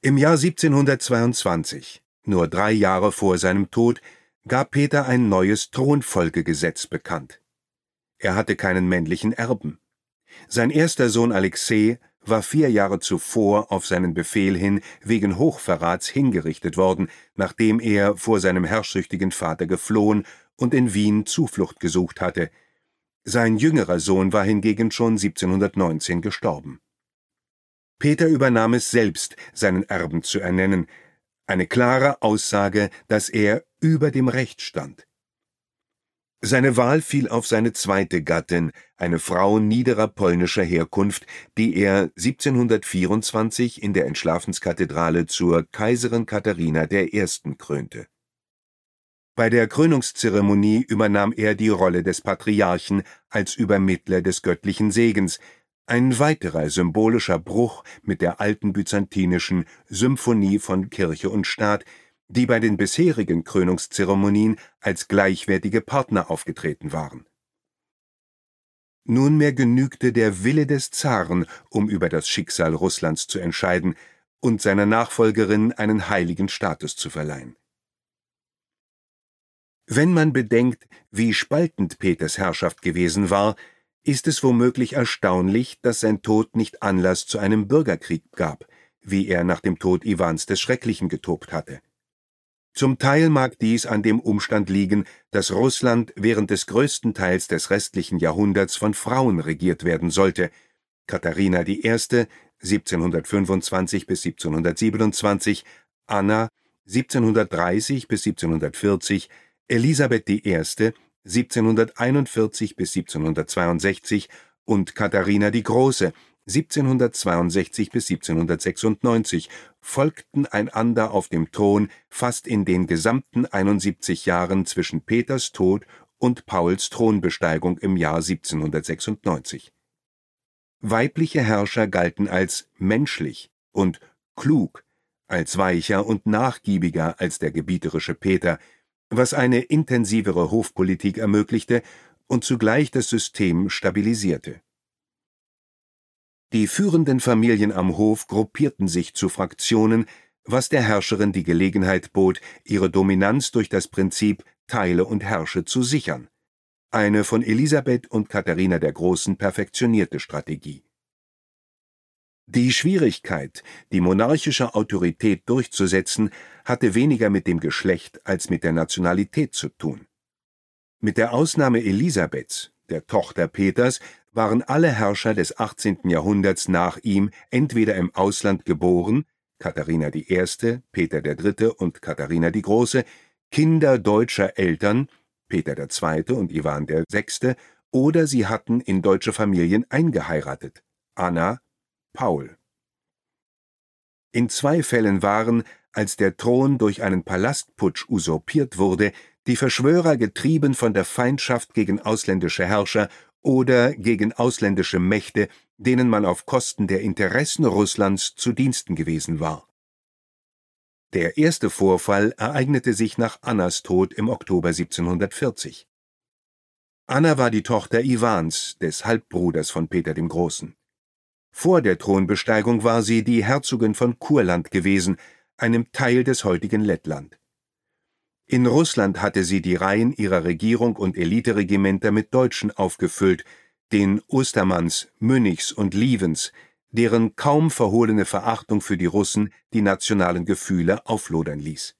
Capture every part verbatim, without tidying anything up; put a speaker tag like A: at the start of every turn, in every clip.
A: Im Jahr siebzehnhundertzweiundzwanzig, nur drei Jahre vor seinem Tod, gab Peter ein neues Thronfolgegesetz bekannt. Er hatte keinen männlichen Erben. Sein erster Sohn Alexei war vier Jahre zuvor auf seinen Befehl hin wegen Hochverrats hingerichtet worden, nachdem er vor seinem herrschsüchtigen Vater geflohen und in Wien Zuflucht gesucht hatte. Sein jüngerer Sohn war hingegen schon siebzehnhundertneunzehn gestorben. Peter übernahm es selbst, seinen Erben zu ernennen, eine klare Aussage, dass er über dem Recht stand. Seine Wahl fiel auf seine zweite Gattin, eine Frau niederer polnischer Herkunft, die er siebzehnhundertvierundzwanzig in der Entschlafenskathedrale zur Kaiserin Katharina der Ersten krönte. Bei der Krönungszeremonie übernahm er die Rolle des Patriarchen als Übermittler des göttlichen Segens, ein weiterer symbolischer Bruch mit der alten byzantinischen Symphonie von Kirche und Staat, die bei den bisherigen Krönungszeremonien als gleichwertige Partner aufgetreten waren. Nunmehr genügte der Wille des Zaren, um über das Schicksal Russlands zu entscheiden und seiner Nachfolgerin einen heiligen Status zu verleihen. Wenn man bedenkt, wie spaltend Peters Herrschaft gewesen war, ist es womöglich erstaunlich, dass sein Tod nicht Anlass zu einem Bürgerkrieg gab, wie er nach dem Tod Iwans des Schrecklichen getobt hatte. Zum Teil mag dies an dem Umstand liegen, dass Russland während des größten Teils des restlichen Jahrhunderts von Frauen regiert werden sollte. Katharina die Erste, siebzehnhundertfünfundzwanzig bis siebzehnhundertsiebenundzwanzig, Anna, siebzehnhundertdreißig bis siebzehnhundertvierzig, Elisabeth die Erste, siebzehnhunderteinundvierzig bis siebzehnhundertzweiundsechzig und Katharina die Große, siebzehnhundertzweiundsechzig bis siebzehnhundertsechsundneunzig, folgten einander auf dem Thron fast in den gesamten einundsiebzig Jahren zwischen Peters Tod und Pauls Thronbesteigung im Jahr siebzehnhundertsechsundneunzig. Weibliche Herrscher galten als menschlich und klug, als weicher und nachgiebiger als der gebieterische Peter, was eine intensivere Hofpolitik ermöglichte und zugleich das System stabilisierte. Die führenden Familien am Hof gruppierten sich zu Fraktionen, was der Herrscherin die Gelegenheit bot, ihre Dominanz durch das Prinzip Teile und herrsche zu sichern, eine von Elisabeth und Katharina der Großen perfektionierte Strategie. Die Schwierigkeit, die monarchische Autorität durchzusetzen, hatte weniger mit dem Geschlecht als mit der Nationalität zu tun. Mit der Ausnahme Elisabeths, der Tochter Peters, waren alle Herrscher des achtzehnten Jahrhunderts nach ihm entweder im Ausland geboren, Katharina die Erste, Peter der Dritte und Katharina die Große, Kinder deutscher Eltern, Peter der Zweite und Iwan der Sechste, oder sie hatten in deutsche Familien eingeheiratet, Anna, Paul. In zwei Fällen waren, als der Thron durch einen Palastputsch usurpiert wurde, die Verschwörer getrieben von der Feindschaft gegen ausländische Herrscher oder gegen ausländische Mächte, denen man auf Kosten der Interessen Russlands zu Diensten gewesen war. Der erste Vorfall ereignete sich nach Annas Tod im Oktober siebzehnhundertvierzig. Anna war die Tochter Iwans, des Halbbruders von Peter dem Großen. Vor der Thronbesteigung war sie die Herzogin von Kurland gewesen, einem Teil des heutigen Lettland. In Russland hatte sie die Reihen ihrer Regierung und Eliteregimenter mit Deutschen aufgefüllt, den Ostermanns, Münnichs und Lievens, deren kaum verhohlene Verachtung für die Russen die nationalen Gefühle auflodern ließ.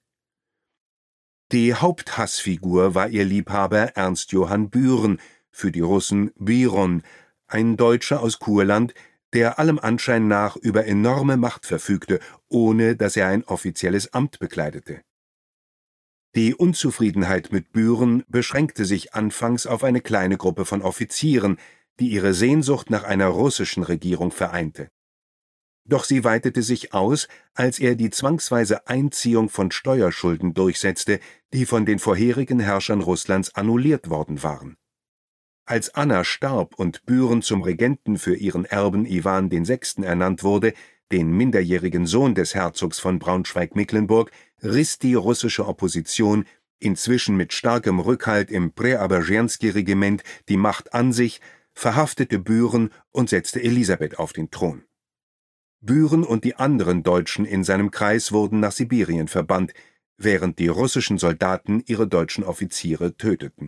A: Die Haupthassfigur war ihr Liebhaber Ernst Johann Büren, für die Russen Biron, ein Deutscher aus Kurland, der allem Anschein nach über enorme Macht verfügte, ohne dass er ein offizielles Amt bekleidete. Die Unzufriedenheit mit Büren beschränkte sich anfangs auf eine kleine Gruppe von Offizieren, die ihre Sehnsucht nach einer russischen Regierung vereinte. Doch sie weitete sich aus, als er die zwangsweise Einziehung von Steuerschulden durchsetzte, die von den vorherigen Herrschern Russlands annulliert worden waren. Als Anna starb und Büren zum Regenten für ihren Erben Iwan den Sechsten ernannt wurde, den minderjährigen Sohn des Herzogs von Braunschweig-Mecklenburg, riss die russische Opposition, inzwischen mit starkem Rückhalt im Präoberschenski-Regiment, die Macht an sich, verhaftete Büren und setzte Elisabeth auf den Thron. Büren und die anderen Deutschen in seinem Kreis wurden nach Sibirien verbannt, während die russischen Soldaten ihre deutschen Offiziere töteten.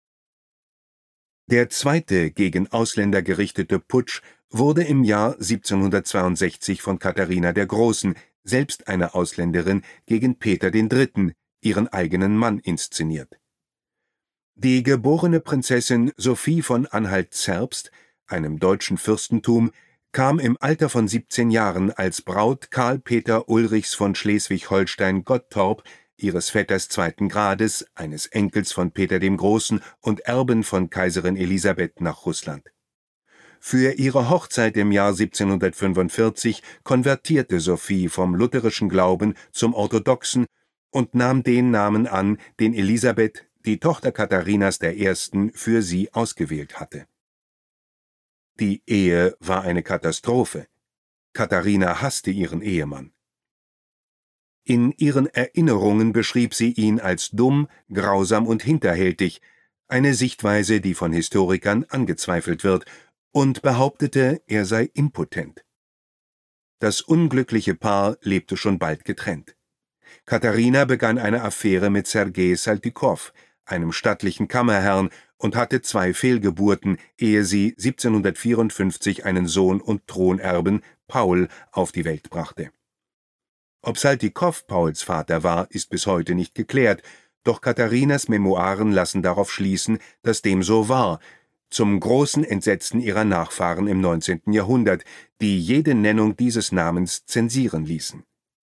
A: Der zweite gegen Ausländer gerichtete Putsch wurde im Jahr siebzehnhundertzweiundsechzig von Katharina der Großen, selbst eine Ausländerin, gegen Peter den Dritten, ihren eigenen Mann, inszeniert. Die geborene Prinzessin Sophie von Anhalt-Zerbst, einem deutschen Fürstentum, kam im Alter von siebzehn Jahren als Braut Karl Peter Ulrichs von Schleswig-Holstein-Gottorp, ihres Vetters zweiten Grades, eines Enkels von Peter dem Großen und Erben von Kaiserin Elisabeth, nach Russland. Für ihre Hochzeit im Jahr siebzehnhundertfünfundvierzig konvertierte Sophie vom lutherischen Glauben zum orthodoxen und nahm den Namen an, den Elisabeth, die Tochter Katharinas der Ersten, für sie ausgewählt hatte. Die Ehe war eine Katastrophe. Katharina hasste ihren Ehemann. In ihren Erinnerungen beschrieb sie ihn als dumm, grausam und hinterhältig, eine Sichtweise, die von Historikern angezweifelt wird, und behauptete, er sei impotent. Das unglückliche Paar lebte schon bald getrennt. Katharina begann eine Affäre mit Sergei Saltikow, einem stattlichen Kammerherrn, und hatte zwei Fehlgeburten, ehe sie siebzehnhundertvierundfünfzig einen Sohn und Thronerben, Paul, auf die Welt brachte. Ob Saltikow Pauls Vater war, ist bis heute nicht geklärt, doch Katharinas Memoiren lassen darauf schließen, dass dem so war, zum großen Entsetzen ihrer Nachfahren im neunzehnten Jahrhundert, die jede Nennung dieses Namens zensieren ließen.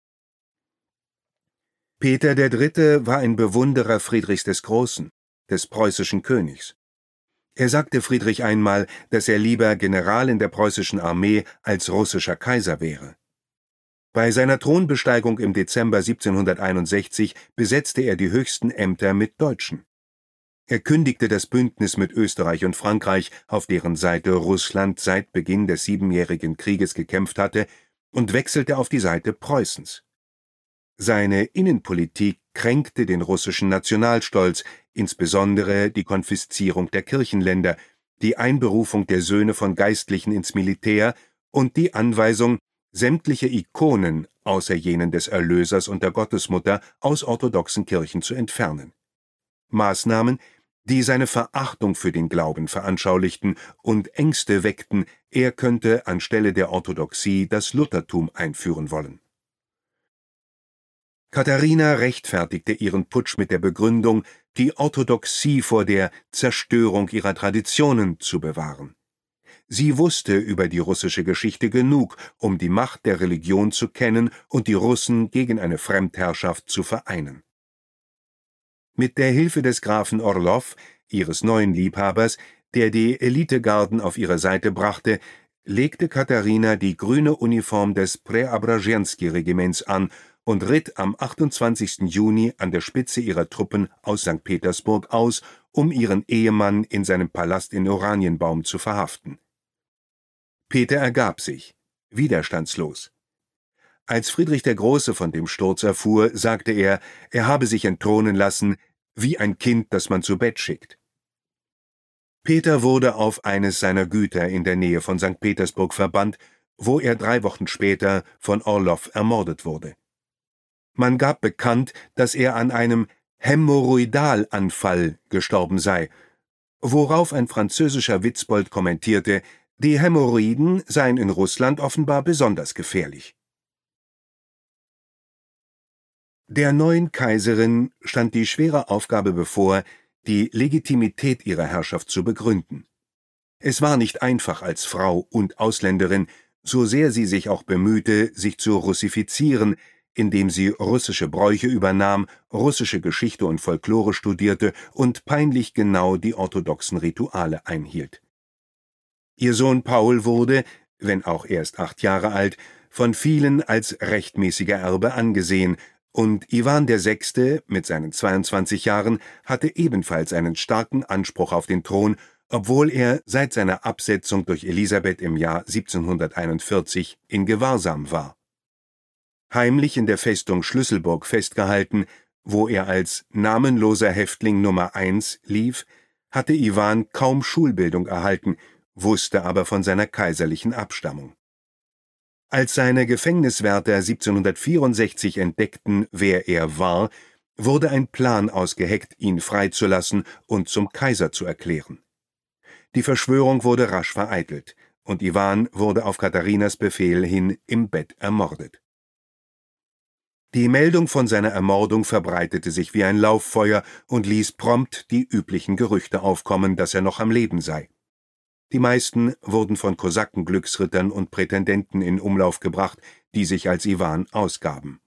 A: Peter der Dritte war ein Bewunderer Friedrichs des Großen, des preußischen Königs. Er sagte Friedrich einmal, dass er lieber General in der preußischen Armee als russischer Kaiser wäre. Bei seiner Thronbesteigung im Dezember siebzehnhunderteinundsechzig besetzte er die höchsten Ämter mit Deutschen. Er kündigte das Bündnis mit Österreich und Frankreich, auf deren Seite Russland seit Beginn des Siebenjährigen Krieges gekämpft hatte, und wechselte auf die Seite Preußens. Seine Innenpolitik kränkte den russischen Nationalstolz, insbesondere die Konfiszierung der Kirchenländer, die Einberufung der Söhne von Geistlichen ins Militär und die Anweisung, sämtliche Ikonen außer jenen des Erlösers und der Gottesmutter aus orthodoxen Kirchen zu entfernen. Maßnahmen, die seine Verachtung für den Glauben veranschaulichten und Ängste weckten, er könnte anstelle der Orthodoxie das Luthertum einführen wollen. Katharina rechtfertigte ihren Putsch mit der Begründung, die Orthodoxie vor der Zerstörung ihrer Traditionen zu bewahren. Sie wusste über die russische Geschichte genug, um die Macht der Religion zu kennen und die Russen gegen eine Fremdherrschaft zu vereinen. Mit der Hilfe des Grafen Orlow, ihres neuen Liebhabers, der die Elitegarden auf ihre Seite brachte, legte Katharina die grüne Uniform des Preobrajenski-Regiments an und ritt am achtundzwanzigsten Juni an der Spitze ihrer Truppen aus Sankt Petersburg aus, um ihren Ehemann in seinem Palast in Oranienbaum zu verhaften. Peter ergab sich, widerstandslos. Als Friedrich der Große von dem Sturz erfuhr, sagte er, er habe sich entthronen lassen, wie ein Kind, das man zu Bett schickt. Peter wurde auf eines seiner Güter in der Nähe von Sankt Petersburg verbannt, wo er drei Wochen später von Orlow ermordet wurde. Man gab bekannt, dass er an einem Hämorrhoidalanfall gestorben sei, worauf ein französischer Witzbold kommentierte, die Hämorrhoiden seien in Russland offenbar besonders gefährlich. Der neuen Kaiserin stand die schwere Aufgabe bevor, die Legitimität ihrer Herrschaft zu begründen. Es war nicht einfach als Frau und Ausländerin, so sehr sie sich auch bemühte, sich zu russifizieren, indem sie russische Bräuche übernahm, russische Geschichte und Folklore studierte und peinlich genau die orthodoxen Rituale einhielt. Ihr Sohn Paul wurde, wenn auch erst acht Jahre alt, von vielen als rechtmäßiger Erbe angesehen, und Iwan der Sechste mit seinen zweiundzwanzig Jahren hatte ebenfalls einen starken Anspruch auf den Thron, obwohl er seit seiner Absetzung durch Elisabeth im Jahr siebzehnhunderteinundvierzig in Gewahrsam war. Heimlich in der Festung Schlüsselburg festgehalten, wo er als namenloser Häftling Nummer eins lief, hatte Iwan kaum Schulbildung erhalten, wusste aber von seiner kaiserlichen Abstammung. Als seine Gefängniswärter siebzehnhundertvierundsechzig entdeckten, wer er war, wurde ein Plan ausgeheckt, ihn freizulassen und zum Kaiser zu erklären. Die Verschwörung wurde rasch vereitelt, und Iwan wurde auf Katharinas Befehl hin im Bett ermordet. Die Meldung von seiner Ermordung verbreitete sich wie ein Lauffeuer und ließ prompt die üblichen Gerüchte aufkommen, dass er noch am Leben sei. Die meisten wurden von Kosaken, Glücksrittern und Prätendenten in Umlauf gebracht, die sich als Iwan ausgaben.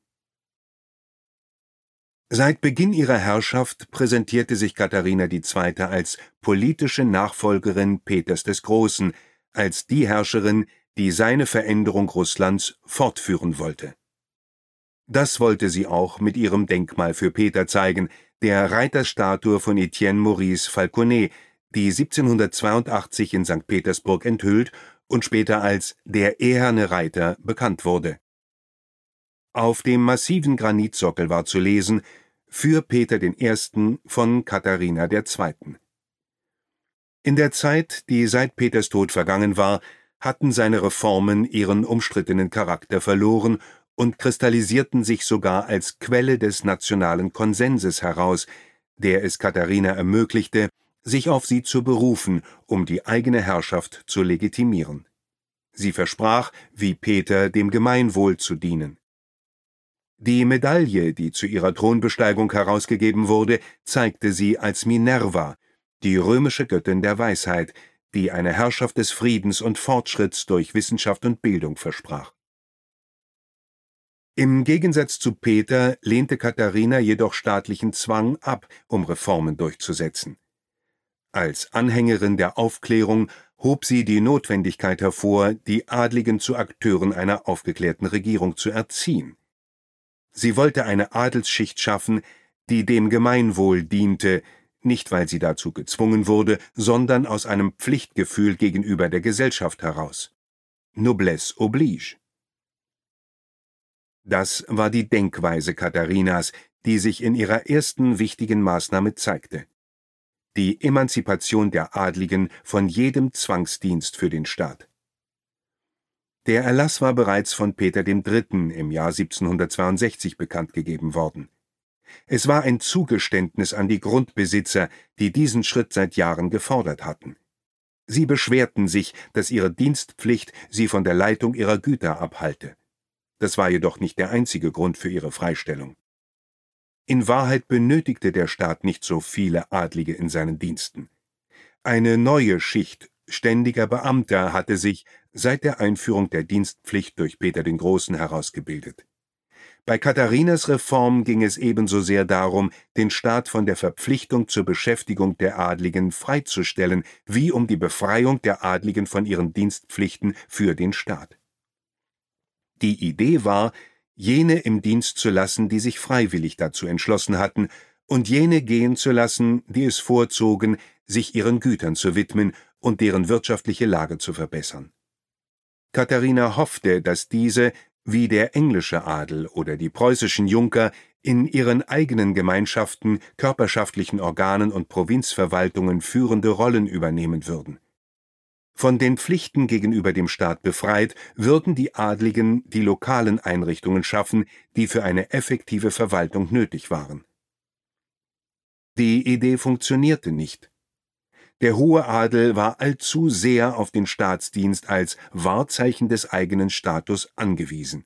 A: Seit Beginn ihrer Herrschaft präsentierte sich Katharina die Zweite als politische Nachfolgerin Peters des Großen, als die Herrscherin, die seine Veränderung Russlands fortführen wollte. Das wollte sie auch mit ihrem Denkmal für Peter zeigen, der Reiterstatue von Etienne Maurice Falconet, die siebzehnhundertzweiundachtzig in Sankt Petersburg enthüllt und später als der eherne Reiter bekannt wurde. Auf dem massiven Granitsockel war zu lesen: Für Peter den Ersten von Katharina der Zweiten. In der Zeit, die seit Peters Tod vergangen war, hatten seine Reformen ihren umstrittenen Charakter verloren und kristallisierten sich sogar als Quelle des nationalen Konsenses heraus, der es Katharina ermöglichte, sich auf sie zu berufen, um die eigene Herrschaft zu legitimieren. Sie versprach, wie Peter, dem Gemeinwohl zu dienen. Die Medaille, die zu ihrer Thronbesteigung herausgegeben wurde, zeigte sie als Minerva, die römische Göttin der Weisheit, die eine Herrschaft des Friedens und Fortschritts durch Wissenschaft und Bildung versprach. Im Gegensatz zu Peter lehnte Katharina jedoch staatlichen Zwang ab, um Reformen durchzusetzen. Als Anhängerin der Aufklärung hob sie die Notwendigkeit hervor, die Adligen zu Akteuren einer aufgeklärten Regierung zu erziehen. Sie wollte eine Adelsschicht schaffen, die dem Gemeinwohl diente, nicht weil sie dazu gezwungen wurde, sondern aus einem Pflichtgefühl gegenüber der Gesellschaft heraus. Noblesse oblige. Das war die Denkweise Katharinas, die sich in ihrer ersten wichtigen Maßnahme zeigte: die Emanzipation der Adligen von jedem Zwangsdienst für den Staat. Der Erlass war bereits von Peter dem Dritten im Jahr siebzehnhundertzweiundsechzig bekannt gegeben worden. Es war ein Zugeständnis an die Grundbesitzer, die diesen Schritt seit Jahren gefordert hatten. Sie beschwerten sich, dass ihre Dienstpflicht sie von der Leitung ihrer Güter abhalte. Das war jedoch nicht der einzige Grund für ihre Freistellung. In Wahrheit benötigte der Staat nicht so viele Adlige in seinen Diensten. Eine neue Schicht ständiger Beamter hatte sich seit der Einführung der Dienstpflicht durch Peter den Großen herausgebildet. Bei Katharinas Reform ging es ebenso sehr darum, den Staat von der Verpflichtung zur Beschäftigung der Adligen freizustellen, wie um die Befreiung der Adligen von ihren Dienstpflichten für den Staat. Die Idee war, jene im Dienst zu lassen, die sich freiwillig dazu entschlossen hatten, und jene gehen zu lassen, die es vorzogen, sich ihren Gütern zu widmen und deren wirtschaftliche Lage zu verbessern. Katharina hoffte, dass diese, wie der englische Adel oder die preußischen Junker, in ihren eigenen Gemeinschaften, körperschaftlichen Organen und Provinzverwaltungen führende Rollen übernehmen würden. Von den Pflichten gegenüber dem Staat befreit, würden die Adligen die lokalen Einrichtungen schaffen, die für eine effektive Verwaltung nötig waren. Die Idee funktionierte nicht. Der hohe Adel war allzu sehr auf den Staatsdienst als Wahrzeichen des eigenen Status angewiesen.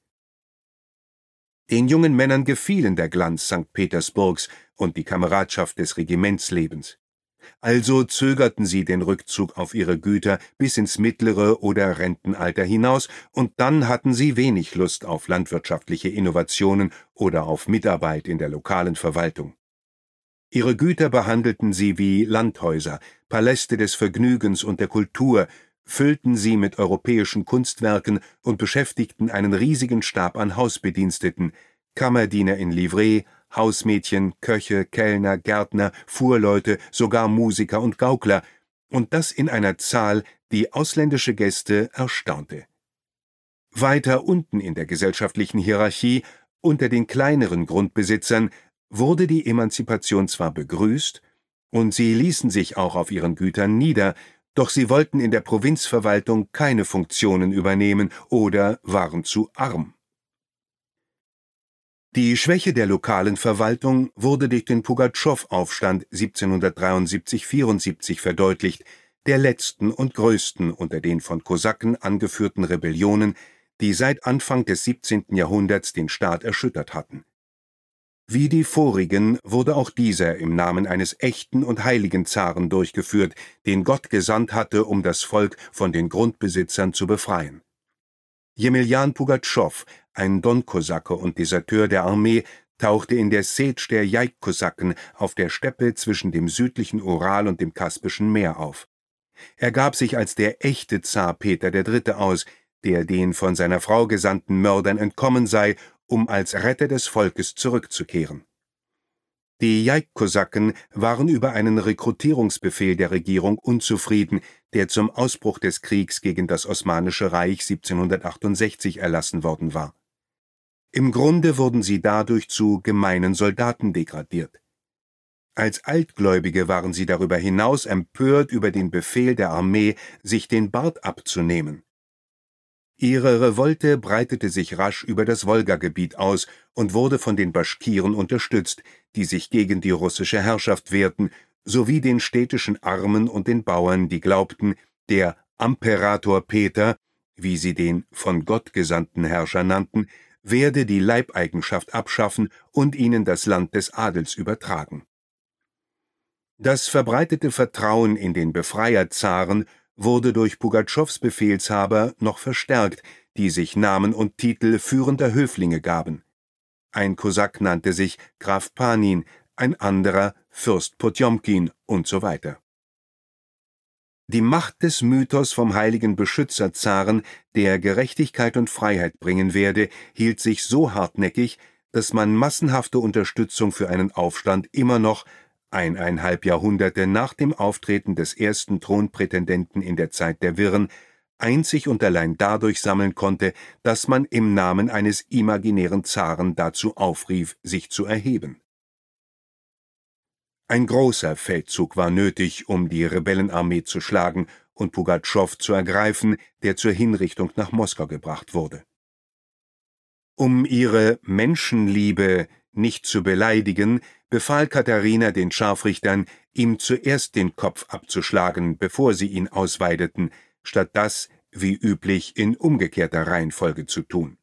A: Den jungen Männern gefielen der Glanz Sankt Petersburgs und die Kameradschaft des Regimentslebens. Also zögerten sie den Rückzug auf ihre Güter bis ins mittlere oder Rentenalter hinaus, und dann hatten sie wenig Lust auf landwirtschaftliche Innovationen oder auf Mitarbeit in der lokalen Verwaltung. Ihre Güter behandelten sie wie Landhäuser, Paläste des Vergnügens und der Kultur, füllten sie mit europäischen Kunstwerken und beschäftigten einen riesigen Stab an Hausbediensteten, Kammerdiener in Livree, Hausmädchen, Köche, Kellner, Gärtner, Fuhrleute, sogar Musiker und Gaukler, und das in einer Zahl, die ausländische Gäste erstaunte. Weiter unten in der gesellschaftlichen Hierarchie, unter den kleineren Grundbesitzern, wurde die Emanzipation zwar begrüßt, und sie ließen sich auch auf ihren Gütern nieder, Doch sie wollten in der Provinzverwaltung keine Funktionen übernehmen oder waren zu arm. Die Schwäche der lokalen Verwaltung wurde durch den Pugatschow-Aufstand siebzehnhundertdreiundsiebzig vierundsiebzig verdeutlicht, der letzten und größten unter den von Kosaken angeführten Rebellionen, die seit Anfang des siebzehnten Jahrhunderts den Staat erschüttert hatten. Wie die vorigen wurde auch dieser im Namen eines echten und heiligen Zaren durchgeführt, den Gott gesandt hatte, um das Volk von den Grundbesitzern zu befreien. Jemeljan Pugatschow, ein Don-Kosake und Deserteur der Armee, tauchte in der Setsch der Jaik-Kosaken auf der Steppe zwischen dem südlichen Ural und dem Kaspischen Meer auf. Er gab sich als der echte Zar Peter der Dritte aus, der den von seiner Frau gesandten Mördern entkommen sei, um als Retter des Volkes zurückzukehren. Die Jaik-Kosaken waren über einen Rekrutierungsbefehl der Regierung unzufrieden, der zum Ausbruch des Kriegs gegen das Osmanische Reich siebzehnhundertachtundsechzig erlassen worden war. Im Grunde wurden sie dadurch zu gemeinen Soldaten degradiert. Als Altgläubige waren sie darüber hinaus empört über den Befehl der Armee, sich den Bart abzunehmen. Ihre Revolte breitete sich rasch über das Wolgagebiet aus und wurde von den Baschkiren unterstützt, die sich gegen die russische Herrschaft wehrten, sowie den städtischen Armen und den Bauern, die glaubten, der Imperator Peter, wie sie den von Gott gesandten Herrscher nannten, werde die Leibeigenschaft abschaffen und ihnen das Land des Adels übertragen. Das verbreitete Vertrauen in den Befreierzaren wurde durch Pugatschows Befehlshaber noch verstärkt, die sich Namen und Titel führender Höflinge gaben. Ein Kosak nannte sich Graf Panin, ein anderer Fürst Potjomkin und so weiter. Die Macht des Mythos vom heiligen Beschützer-Zaren, der Gerechtigkeit und Freiheit bringen werde, hielt sich so hartnäckig, dass man massenhafte Unterstützung für einen Aufstand immer noch eineinhalb Jahrhunderte nach dem Auftreten des ersten Thronprätendenten in der Zeit der Wirren, einzig und allein dadurch sammeln konnte, dass man im Namen eines imaginären Zaren dazu aufrief, sich zu erheben. Ein großer Feldzug war nötig, um die Rebellenarmee zu schlagen und Pugatschow zu ergreifen, der zur Hinrichtung nach Moskau gebracht wurde. Um ihre Menschenliebe nicht zu beleidigen, befahl Katharina den Scharfrichtern, ihm zuerst den Kopf abzuschlagen, bevor sie ihn ausweideten, statt das, wie üblich, in umgekehrter Reihenfolge zu tun.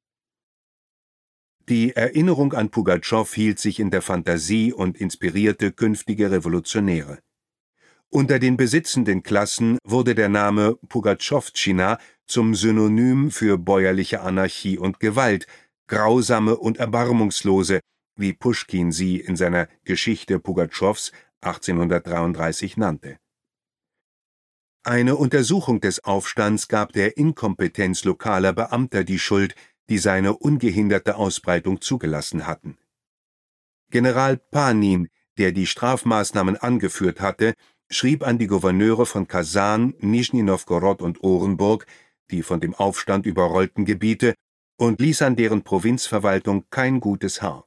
A: Die Erinnerung an Pugatschow hielt sich in der Fantasie und inspirierte künftige Revolutionäre. Unter den besitzenden Klassen wurde der Name Pugatschowtschina zum Synonym für bäuerliche Anarchie und Gewalt, grausame und erbarmungslose, wie Puschkin sie in seiner Geschichte Pugatschows achtzehnhundertdreiunddreißig nannte. Eine Untersuchung des Aufstands gab der Inkompetenz lokaler Beamter die Schuld, die seine ungehinderte Ausbreitung zugelassen hatten. General Panin, der die Strafmaßnahmen angeführt hatte, schrieb an die Gouverneure von Kasan, Nischni Nowgorod und Orenburg, die von dem Aufstand überrollten Gebiete, und ließ an deren Provinzverwaltung kein gutes Haar.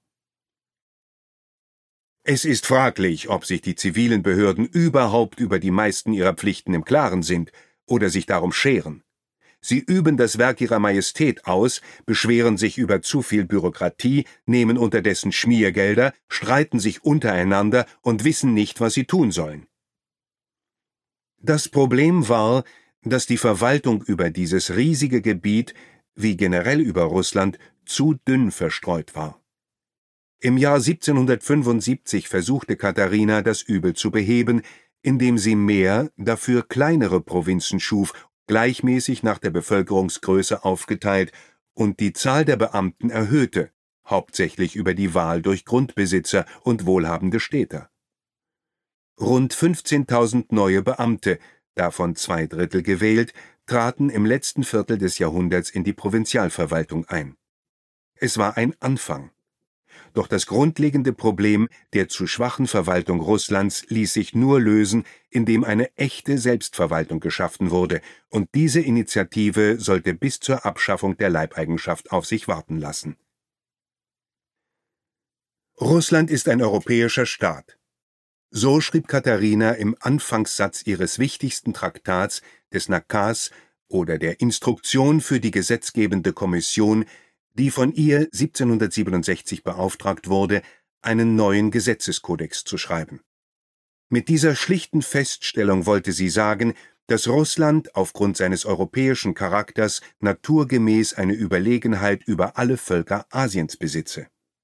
A: Es ist fraglich, ob sich die zivilen Behörden überhaupt über die meisten ihrer Pflichten im Klaren sind oder sich darum scheren. Sie üben das Werk ihrer Majestät aus, beschweren sich über zu viel Bürokratie, nehmen unterdessen Schmiergelder, streiten sich untereinander und wissen nicht, was sie tun sollen. Das Problem war, dass die Verwaltung über dieses riesige Gebiet, wie generell über Russland, zu dünn verstreut war. Im Jahr siebzehnhundertfünfundsiebzig versuchte Katharina, das Übel zu beheben, indem sie mehr, dafür kleinere Provinzen schuf, gleichmäßig nach der Bevölkerungsgröße aufgeteilt, und die Zahl der Beamten erhöhte, hauptsächlich über die Wahl durch Grundbesitzer und wohlhabende Städter. Rund fünfzehntausend neue Beamte, davon zwei Drittel gewählt, traten im letzten Viertel des Jahrhunderts in die Provinzialverwaltung ein. Es war ein Anfang. Doch das grundlegende Problem der zu schwachen Verwaltung Russlands ließ sich nur lösen, indem eine echte Selbstverwaltung geschaffen wurde, und diese Initiative sollte bis zur Abschaffung der Leibeigenschaft auf sich warten lassen. Russland ist ein europäischer Staat. So schrieb Katharina im Anfangssatz ihres wichtigsten Traktats, des Nakaz oder der Instruktion für die gesetzgebende Kommission, die von ihr siebzehnhundertsiebenundsechzig beauftragt wurde, einen neuen Gesetzeskodex zu schreiben. Mit dieser schlichten Feststellung wollte sie sagen, dass Russland aufgrund seines europäischen Charakters naturgemäß eine Überlegenheit über alle Völker Asiens besitze.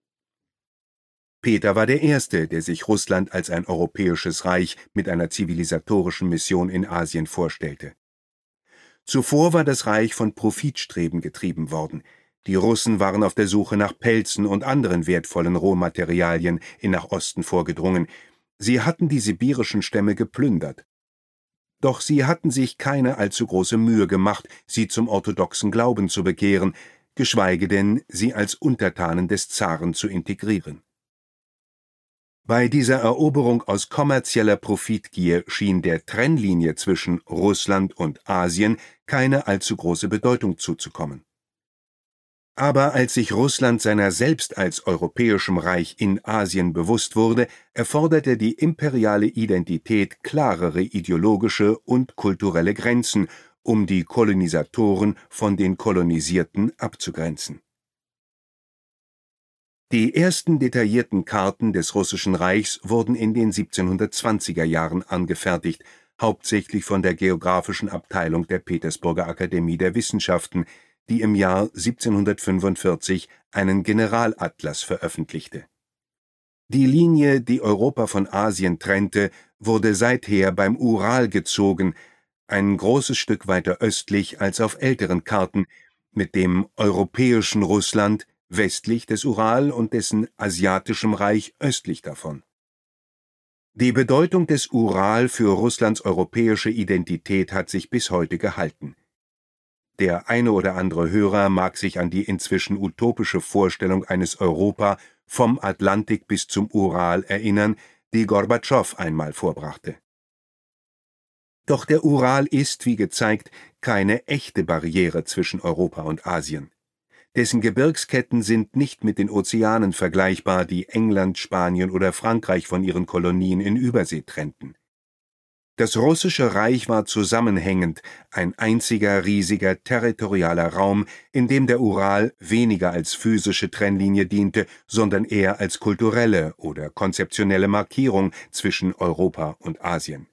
A: Peter war der Erste, der sich Russland als ein europäisches Reich mit einer zivilisatorischen Mission in Asien vorstellte. Zuvor war das Reich von Profitstreben getrieben worden. Die Russen waren auf der Suche nach Pelzen und anderen wertvollen Rohmaterialien in nach Osten vorgedrungen. Sie hatten die sibirischen Stämme geplündert. Doch sie hatten sich keine allzu große Mühe gemacht, sie zum orthodoxen Glauben zu bekehren, geschweige denn, sie als Untertanen des Zaren zu integrieren. Bei dieser Eroberung aus kommerzieller Profitgier schien der Trennlinie zwischen Russland und Asien keine allzu große Bedeutung zuzukommen. Aber als sich Russland seiner selbst als europäischem Reich in Asien bewusst wurde, erforderte die imperiale Identität klarere ideologische und kulturelle Grenzen, um die Kolonisatoren von den Kolonisierten abzugrenzen. Die ersten detaillierten Karten des Russischen Reichs wurden in den siebzehnhundertzwanziger Jahren angefertigt, hauptsächlich von der Geographischen Abteilung der Petersburger Akademie der Wissenschaften, die im Jahr siebzehnhundertfünfundvierzig einen Generalatlas veröffentlichte. Die Linie, die Europa von Asien trennte, wurde seither beim Ural gezogen, ein großes Stück weiter östlich als auf älteren Karten, mit dem europäischen Russland westlich des Ural und dessen asiatischem Reich östlich davon. Die Bedeutung des Ural für Russlands europäische Identität hat sich bis heute gehalten. Der eine oder andere Hörer mag sich an die inzwischen utopische Vorstellung eines Europa vom Atlantik bis zum Ural erinnern, die Gorbatschow einmal vorbrachte. Doch der Ural ist, wie gezeigt, keine echte Barriere zwischen Europa und Asien. Dessen Gebirgsketten sind nicht mit den Ozeanen vergleichbar, die England, Spanien oder Frankreich von ihren Kolonien in Übersee trennten. Das Russische Reich war zusammenhängend, ein einziger riesiger territorialer Raum, in dem der Ural weniger als physische Trennlinie diente, sondern eher als kulturelle oder konzeptionelle Markierung zwischen Europa und Asien.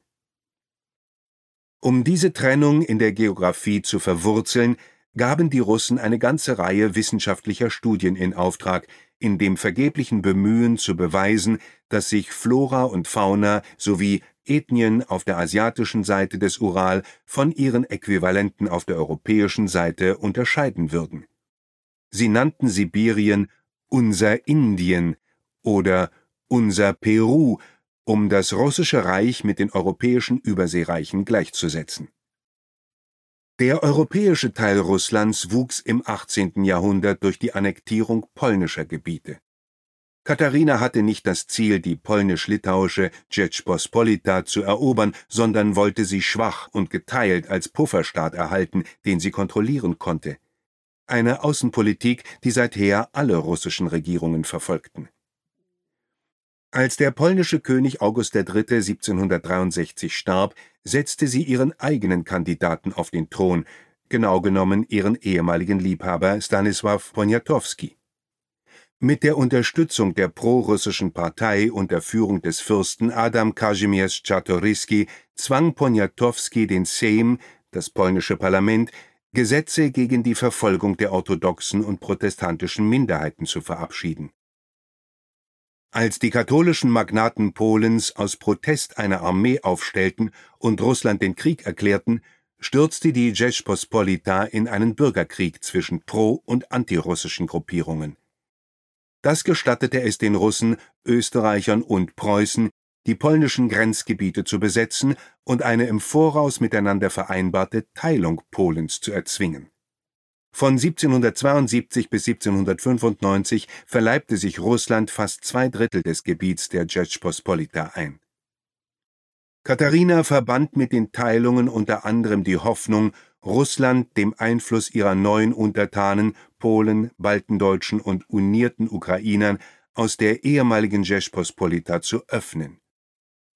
A: Um diese Trennung in der Geographie zu verwurzeln, gaben die Russen eine ganze Reihe wissenschaftlicher Studien in Auftrag, in dem vergeblichen Bemühen zu beweisen, dass sich Flora und Fauna sowie Ethnien auf der asiatischen Seite des Ural von ihren Äquivalenten auf der europäischen Seite unterscheiden würden. Sie nannten Sibirien »unser Indien« oder »unser Peru«, um das Russische Reich mit den europäischen Überseereichen gleichzusetzen. Der europäische Teil Russlands wuchs im achtzehnten Jahrhundert durch die Annektierung polnischer Gebiete. Katharina hatte nicht das Ziel, die polnisch-litauische Rzeczpospolita zu erobern, sondern wollte sie schwach und geteilt als Pufferstaat erhalten, den sie kontrollieren konnte. Eine Außenpolitik, die seither alle russischen Regierungen verfolgten. Als der polnische König August der Dritte siebzehnhundertdreiundsechzig starb, setzte sie ihren eigenen Kandidaten auf den Thron, genau genommen ihren ehemaligen Liebhaber Stanisław Poniatowski. Mit der Unterstützung der prorussischen Partei unter Führung des Fürsten Adam Kazimierz Czartoryski zwang Poniatowski den Sejm, das polnische Parlament, Gesetze gegen die Verfolgung der orthodoxen und protestantischen Minderheiten zu verabschieden. Als die katholischen Magnaten Polens aus Protest eine Armee aufstellten und Russland den Krieg erklärten, stürzte die Rzeczpospolita in einen Bürgerkrieg zwischen pro- und antirussischen Gruppierungen. Das gestattete es den Russen, Österreichern und Preußen, die polnischen Grenzgebiete zu besetzen und eine im Voraus miteinander vereinbarte Teilung Polens zu erzwingen. Von siebzehnhundertzweiundsiebzig bis siebzehnhundertfünfundneunzig verleibte sich Russland fast zwei Drittel des Gebiets der Rzeczpospolita ein. Katharina verband mit den Teilungen unter anderem die Hoffnung, Russland dem Einfluss ihrer neuen Untertanen, Polen, Baltendeutschen und unierten Ukrainern aus der ehemaligen Rzeczpospolita zu öffnen.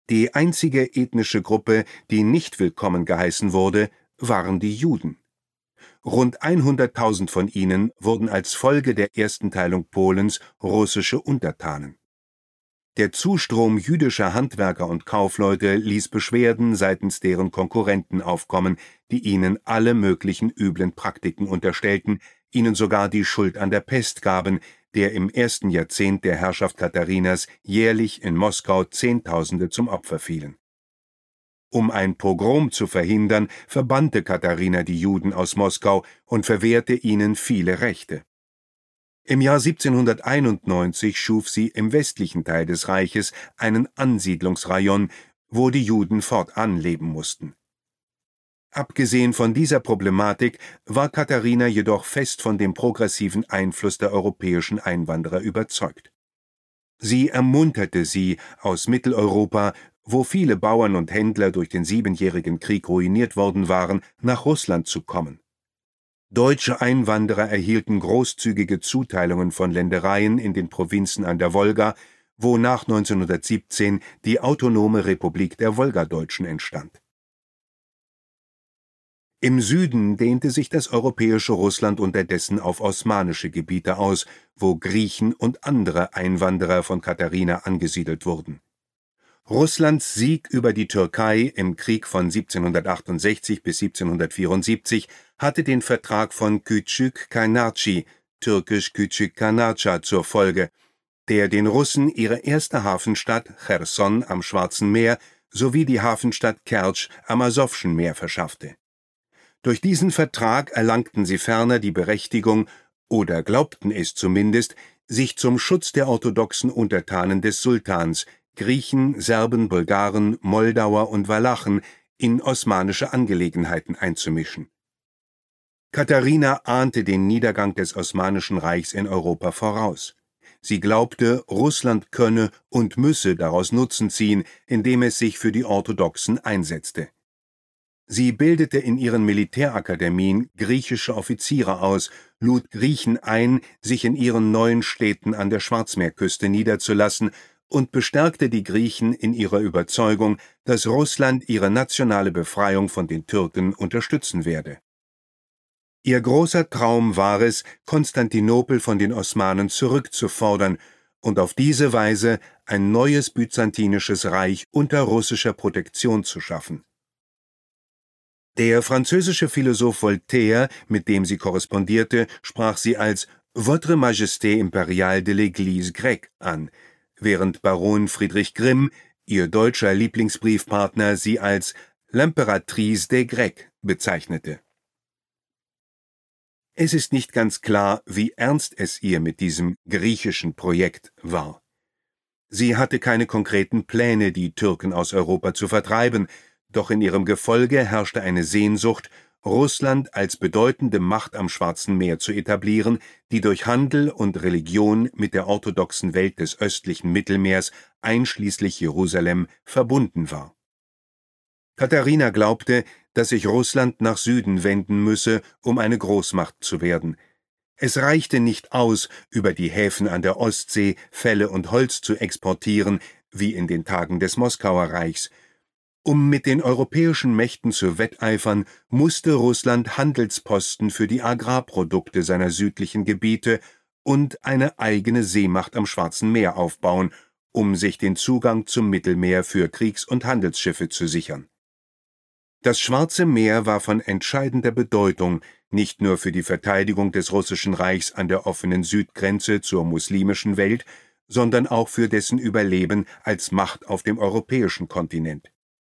A: Die einzige ethnische Gruppe, die nicht willkommen geheißen wurde, waren die Juden. Rund hunderttausend von ihnen wurden als Folge der ersten Teilung Polens russische Untertanen. Der Zustrom jüdischer Handwerker und Kaufleute ließ Beschwerden seitens deren Konkurrenten aufkommen, die ihnen alle möglichen üblen Praktiken unterstellten, ihnen sogar die Schuld an der Pest gaben, der im ersten Jahrzehnt der Herrschaft Katharinas jährlich in Moskau Zehntausende zum Opfer fielen. Um ein Pogrom zu verhindern, verbannte Katharina die Juden aus Moskau und verwehrte ihnen viele Rechte. Im Jahr siebzehnhunderteinundneunzig schuf sie im westlichen Teil des Reiches einen Ansiedlungsrayon, wo die Juden fortan leben mussten. Abgesehen von dieser Problematik war Katharina jedoch fest von dem progressiven Einfluss der europäischen Einwanderer überzeugt. Sie ermunterte sie, aus Mitteleuropa, wo viele Bauern und Händler durch den Siebenjährigen Krieg ruiniert worden waren, nach Russland zu kommen. Deutsche Einwanderer erhielten großzügige Zuteilungen von Ländereien in den Provinzen an der Wolga, wo nach neunzehnhundertsiebzehn die Autonome Republik der Wolgadeutschen entstand. Im Süden dehnte sich das europäische Russland unterdessen auf osmanische Gebiete aus, wo Griechen und andere Einwanderer von Katharina angesiedelt wurden. Russlands Sieg über die Türkei im Krieg von siebzehnhundertachtundsechzig bis siebzehnhundertvierundsiebzig hatte den Vertrag von Küçük-Kaynarca, türkisch Küçük-Kaynarca, zur Folge, der den Russen ihre erste Hafenstadt Cherson am Schwarzen Meer sowie die Hafenstadt Kertsch am Asowschen Meer verschaffte. Durch diesen Vertrag erlangten sie ferner die Berechtigung, oder glaubten es zumindest, sich zum Schutz der orthodoxen Untertanen des Sultans, Griechen, Serben, Bulgaren, Moldauer und Walachen, in osmanische Angelegenheiten einzumischen. Katharina ahnte den Niedergang des Osmanischen Reichs in Europa voraus. Sie glaubte, Russland könne und müsse daraus Nutzen ziehen, indem es sich für die Orthodoxen einsetzte. Sie bildete in ihren Militärakademien griechische Offiziere aus, lud Griechen ein, sich in ihren neuen Städten an der Schwarzmeerküste niederzulassen und bestärkte die Griechen in ihrer Überzeugung, dass Russland ihre nationale Befreiung von den Türken unterstützen werde. Ihr großer Traum war es, Konstantinopel von den Osmanen zurückzufordern und auf diese Weise ein neues byzantinisches Reich unter russischer Protektion zu schaffen. Der französische Philosoph Voltaire, mit dem sie korrespondierte, sprach sie als Votre Majesté impériale de l'Église grecque an, während Baron Friedrich Grimm, ihr deutscher Lieblingsbriefpartner, sie als L'Impératrice des Grecs bezeichnete. Es ist nicht ganz klar, wie ernst es ihr mit diesem griechischen Projekt war. Sie hatte keine konkreten Pläne, die Türken aus Europa zu vertreiben, doch in ihrem Gefolge herrschte eine Sehnsucht, Russland als bedeutende Macht am Schwarzen Meer zu etablieren, die durch Handel und Religion mit der orthodoxen Welt des östlichen Mittelmeers, einschließlich Jerusalem, verbunden war. Katharina glaubte, dass sich Russland nach Süden wenden müsse, um eine Großmacht zu werden. Es reichte nicht aus, über die Häfen an der Ostsee Felle und Holz zu exportieren, wie in den Tagen des Moskauer Reichs. Um mit den europäischen Mächten zu wetteifern, musste Russland Handelsposten für die Agrarprodukte seiner südlichen Gebiete und eine eigene Seemacht am Schwarzen Meer aufbauen, um sich den Zugang zum Mittelmeer für Kriegs- und Handelsschiffe zu sichern. Das Schwarze Meer war von entscheidender Bedeutung, nicht nur für die Verteidigung des Russischen Reichs an der offenen Südgrenze zur muslimischen Welt, sondern auch für dessen Überleben als Macht auf dem europäischen Kontinent.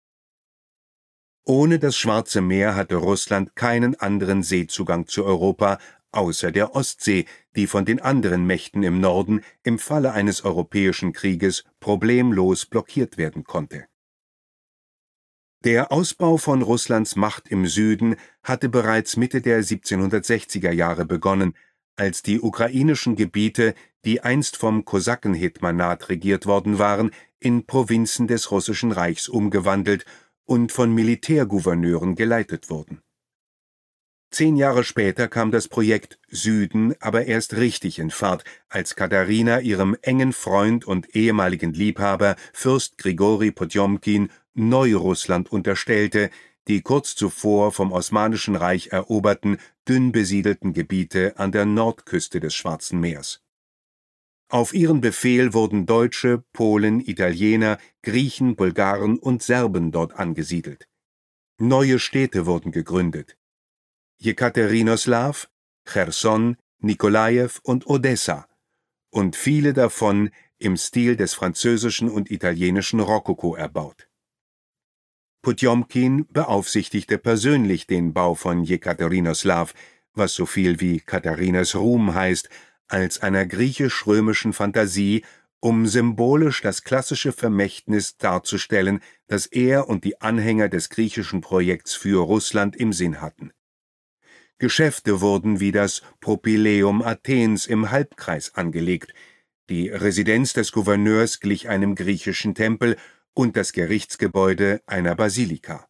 A: Ohne das Schwarze Meer hatte Russland keinen anderen Seezugang zu Europa, außer der Ostsee, die von den anderen Mächten im Norden im Falle eines europäischen Krieges problemlos blockiert werden konnte. Der Ausbau von Russlands Macht im Süden hatte bereits Mitte der siebzehnhundertsechziger Jahre begonnen, als die ukrainischen Gebiete, die einst vom Kosakenhetmanat regiert worden waren, in Provinzen des Russischen Reichs umgewandelt und von Militärgouverneuren geleitet wurden. Zehn Jahre später kam das Projekt Süden aber erst richtig in Fahrt, als Katharina ihrem engen Freund und ehemaligen Liebhaber Fürst Grigori Potjomkin Neurussland unterstellte, die kurz zuvor vom Osmanischen Reich eroberten, dünn besiedelten Gebiete an der Nordküste des Schwarzen Meers. Auf ihren Befehl wurden Deutsche, Polen, Italiener, Griechen, Bulgaren und Serben dort angesiedelt. Neue Städte wurden gegründet: Jekaterinoslaw, Cherson, Nikolajew und Odessa, und viele davon im Stil des französischen und italienischen Rokoko erbaut. Potjomkin beaufsichtigte persönlich den Bau von Jekaterinoslaw, was so viel wie Katharinas Ruhm heißt, als einer griechisch-römischen Fantasie, um symbolisch das klassische Vermächtnis darzustellen, das er und die Anhänger des griechischen Projekts für Russland im Sinn hatten. Geschäfte wurden wie das Propyläum Athens im Halbkreis angelegt, die Residenz des Gouverneurs glich einem griechischen Tempel und das Gerichtsgebäude einer Basilika.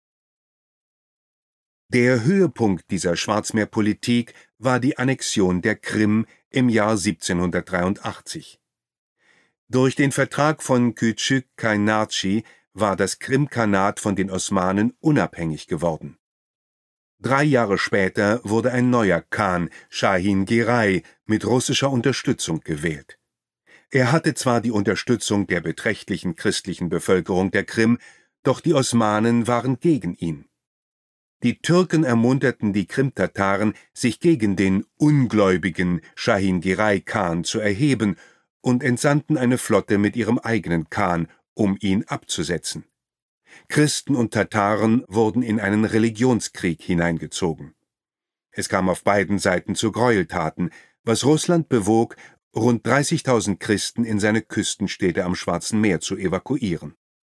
A: Der Höhepunkt dieser Schwarzmeerpolitik war die Annexion der Krim im Jahr siebzehnhundertdreiundachtzig. Durch den Vertrag von Küçük-Kaynarca war das Krimkhanat von den Osmanen unabhängig geworden. Drei Jahre später wurde ein neuer Khan, Shahin Giray, mit russischer Unterstützung gewählt. Er hatte zwar die Unterstützung der beträchtlichen christlichen Bevölkerung der Krim, doch die Osmanen waren gegen ihn. Die Türken ermunterten die Krimtataren, sich gegen den ungläubigen Shahin Giray Khan zu erheben, und entsandten eine Flotte mit ihrem eigenen Khan, um ihn abzusetzen. Christen und Tataren wurden in einen Religionskrieg hineingezogen. Es kam auf beiden Seiten zu Gräueltaten, was Russland bewog, rund dreißigtausend Christen in seine Küstenstädte am Schwarzen Meer zu evakuieren.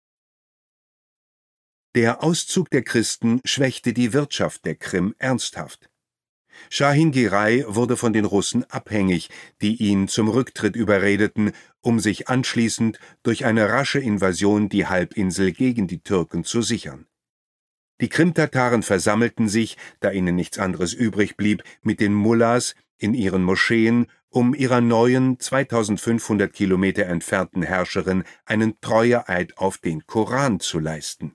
A: Der Auszug der Christen schwächte die Wirtschaft der Krim ernsthaft. Shahin Giray wurde von den Russen abhängig, die ihn zum Rücktritt überredeten, um sich anschließend durch eine rasche Invasion die Halbinsel gegen die Türken zu sichern. Die Krimtataren versammelten sich, da ihnen nichts anderes übrig blieb, mit den Mullahs in ihren Moscheen, um ihrer neuen, zweitausendfünfhundert Kilometer entfernten Herrscherin einen Treueeid auf den Koran zu leisten.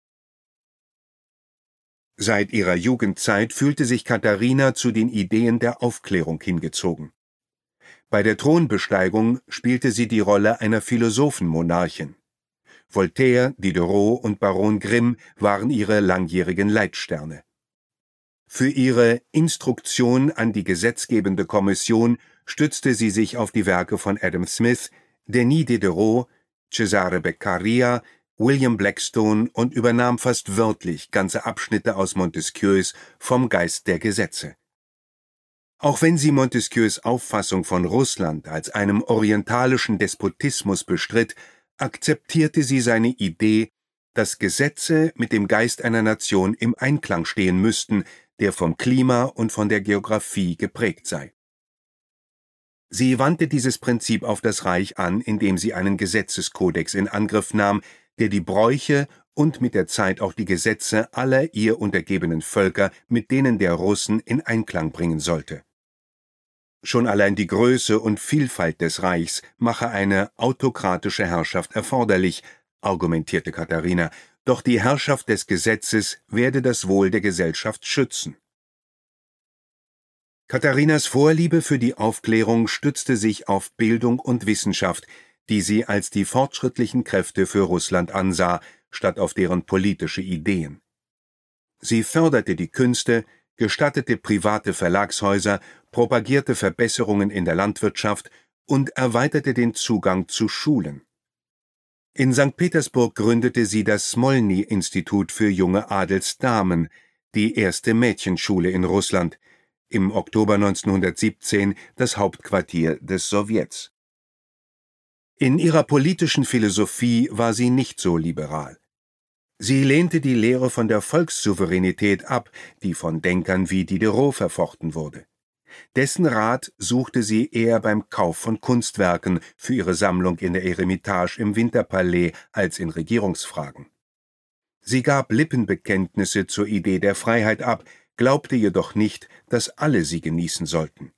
A: Seit ihrer Jugendzeit fühlte sich Katharina zu den Ideen der Aufklärung hingezogen. Bei der Thronbesteigung spielte sie die Rolle einer Philosophenmonarchin. Voltaire, Diderot und Baron Grimm waren ihre langjährigen Leitsterne. Für ihre Instruktion an die gesetzgebende Kommission stützte sie sich auf die Werke von Adam Smith, Denis Diderot, Cesare Beccaria, William Blackstone und übernahm fast wörtlich ganze Abschnitte aus Montesquieus Vom Geist der Gesetze. Auch wenn sie Montesquieus Auffassung von Russland als einem orientalischen Despotismus bestritt, akzeptierte sie seine Idee, dass Gesetze mit dem Geist einer Nation im Einklang stehen müssten, der vom Klima und von der Geographie geprägt sei. Sie wandte dieses Prinzip auf das Reich an, indem sie einen Gesetzeskodex in Angriff nahm, der die Bräuche und mit der Zeit auch die Gesetze aller ihr untergebenen Völker mit denen der Russen in Einklang bringen sollte. Schon allein die Größe und Vielfalt des Reichs mache eine autokratische Herrschaft erforderlich, argumentierte Katharina, doch die Herrschaft des Gesetzes werde das Wohl der Gesellschaft schützen. Katharinas Vorliebe für die Aufklärung stützte sich auf Bildung und Wissenschaft, die sie als die fortschrittlichen Kräfte für Russland ansah, statt auf deren politische Ideen. Sie förderte die Künste, gestattete private Verlagshäuser, propagierte Verbesserungen in der Landwirtschaft und erweiterte den Zugang zu Schulen. In Sankt Petersburg gründete sie das Smolny-Institut für junge Adelsdamen, die erste Mädchenschule in Russland, im Oktober neunzehnhundertsiebzehn das Hauptquartier des Sowjets. In ihrer politischen Philosophie war sie nicht so liberal. Sie lehnte die Lehre von der Volkssouveränität ab, die von Denkern wie Diderot verfochten wurde. Dessen Rat suchte sie eher beim Kauf von Kunstwerken für ihre Sammlung in der Eremitage im Winterpalais als in Regierungsfragen. Sie gab Lippenbekenntnisse zur Idee der Freiheit ab, glaubte jedoch nicht, dass alle sie genießen sollten.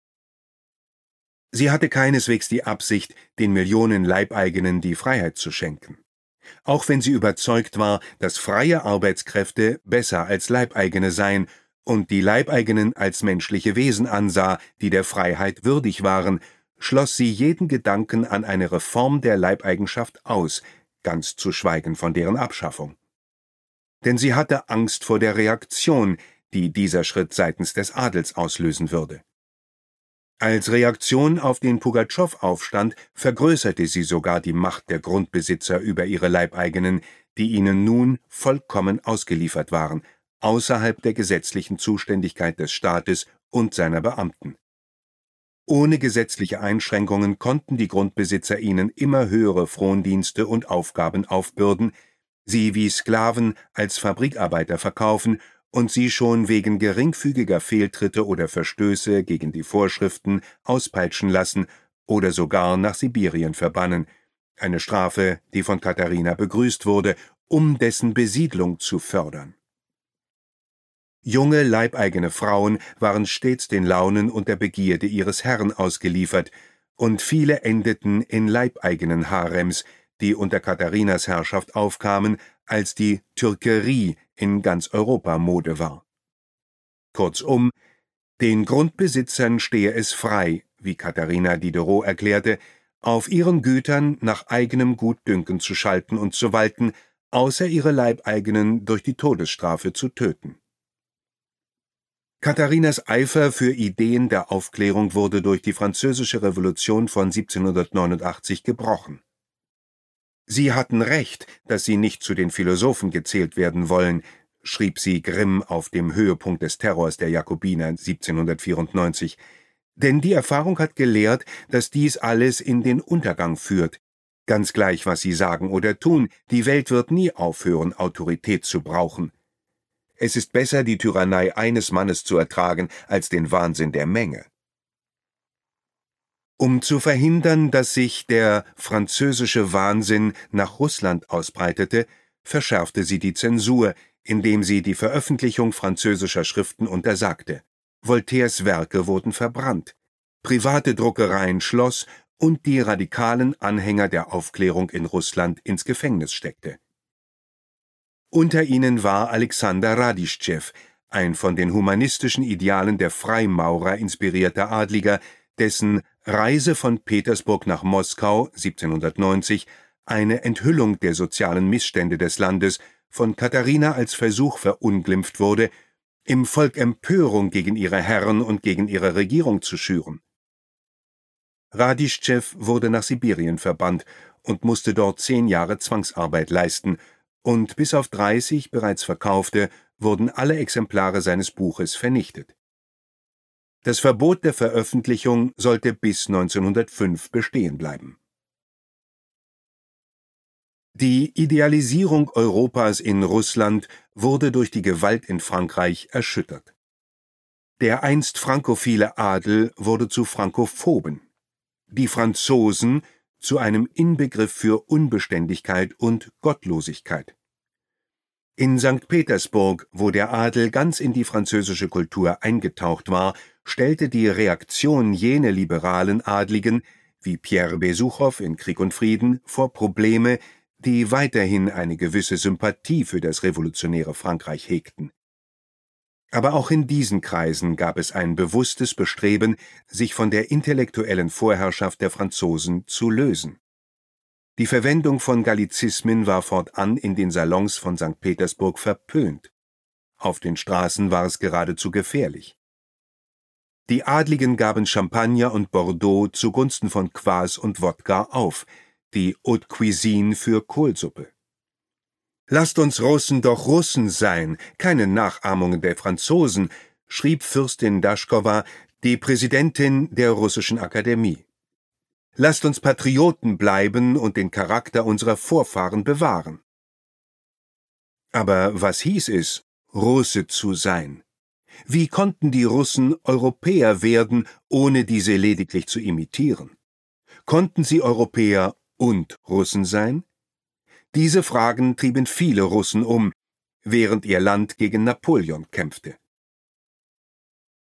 A: Sie hatte keineswegs die Absicht, den Millionen Leibeigenen die Freiheit zu schenken. Auch wenn sie überzeugt war, dass freie Arbeitskräfte besser als Leibeigene seien und die Leibeigenen als menschliche Wesen ansah, die der Freiheit würdig waren, schloss sie jeden Gedanken an eine Reform der Leibeigenschaft aus, ganz zu schweigen von deren Abschaffung. Denn sie hatte Angst vor der Reaktion, die dieser Schritt seitens des Adels auslösen würde. Als Reaktion auf den Pugatschow-Aufstand vergrößerte sie sogar die Macht der Grundbesitzer über ihre Leibeigenen, die ihnen nun vollkommen ausgeliefert waren, außerhalb der gesetzlichen Zuständigkeit des Staates und seiner Beamten. Ohne gesetzliche Einschränkungen konnten die Grundbesitzer ihnen immer höhere Frondienste und Aufgaben aufbürden, sie wie Sklaven als Fabrikarbeiter verkaufen und sie schon wegen geringfügiger Fehltritte oder Verstöße gegen die Vorschriften auspeitschen lassen oder sogar nach Sibirien verbannen, eine Strafe, die von Katharina begrüßt wurde, um dessen Besiedlung zu fördern. Junge, leibeigene Frauen waren stets den Launen und der Begierde ihres Herrn ausgeliefert, und viele endeten in leibeigenen Harems, die unter Katharinas Herrschaft aufkamen, als die Türkerie in ganz Europa Mode war. Kurzum, den Grundbesitzern stehe es frei, wie Katharina Diderot erklärte, auf ihren Gütern nach eigenem Gutdünken zu schalten und zu walten, außer ihre Leibeigenen durch die Todesstrafe zu töten. Katharinas Eifer für Ideen der Aufklärung wurde durch die Französische Revolution von siebzehnhundertneunundachtzig gebrochen. »Sie hatten recht, dass sie nicht zu den Philosophen gezählt werden wollen«, schrieb sie grimm auf dem Höhepunkt des Terrors der Jakobiner siebzehnhundertvierundneunzig, »denn die Erfahrung hat gelehrt, dass dies alles in den Untergang führt. Ganz gleich, was sie sagen oder tun, die Welt wird nie aufhören, Autorität zu brauchen. Es ist besser, die Tyrannei eines Mannes zu ertragen, als den Wahnsinn der Menge.« Um zu verhindern, dass sich der französische Wahnsinn nach Russland ausbreitete, verschärfte sie die Zensur, indem sie die Veröffentlichung französischer Schriften untersagte. Voltaires Werke wurden verbrannt, private Druckereien schloss und die radikalen Anhänger der Aufklärung in Russland ins Gefängnis steckte. Unter ihnen war Alexander Radischtschew, ein von den humanistischen Idealen der Freimaurer inspirierter Adliger, dessen Reise von Petersburg nach Moskau siebzehnhundertneunzig, eine Enthüllung der sozialen Missstände des Landes, von Katharina als Versuch verunglimpft wurde, im Volk Empörung gegen ihre Herren und gegen ihre Regierung zu schüren. Radischtschew wurde nach Sibirien verbannt und musste dort zehn Jahre Zwangsarbeit leisten, und bis auf dreißig bereits verkaufte, wurden alle Exemplare seines Buches vernichtet. Das Verbot der Veröffentlichung sollte bis neunzehnhundertfünf bestehen bleiben. Die Idealisierung Europas in Russland wurde durch die Gewalt in Frankreich erschüttert. Der einst frankophile Adel wurde zu Frankophoben, die Franzosen zu einem Inbegriff für Unbeständigkeit und Gottlosigkeit. In Sankt Petersburg, wo der Adel ganz in die französische Kultur eingetaucht war, stellte die Reaktion jene liberalen Adligen, wie Pierre Besuchow in Krieg und Frieden, vor Probleme, die weiterhin eine gewisse Sympathie für das revolutionäre Frankreich hegten. Aber auch in diesen Kreisen gab es ein bewusstes Bestreben, sich von der intellektuellen Vorherrschaft der Franzosen zu lösen. Die Verwendung von Gallizismen war fortan in den Salons von Sankt Petersburg verpönt. Auf den Straßen war es geradezu gefährlich. Die Adligen gaben Champagner und Bordeaux zugunsten von Kwas und Wodka auf, die Haute Cuisine für Kohlsuppe. »Lasst uns Russen doch Russen sein, keine Nachahmungen der Franzosen«, schrieb Fürstin Daschkowa, die Präsidentin der Russischen Akademie. »Lasst uns Patrioten bleiben und den Charakter unserer Vorfahren bewahren.« Aber was hieß es, Russe zu sein? Wie konnten die Russen Europäer werden, ohne diese lediglich zu imitieren? Konnten sie Europäer und Russen sein? Diese Fragen trieben viele Russen um, während ihr Land gegen Napoleon kämpfte.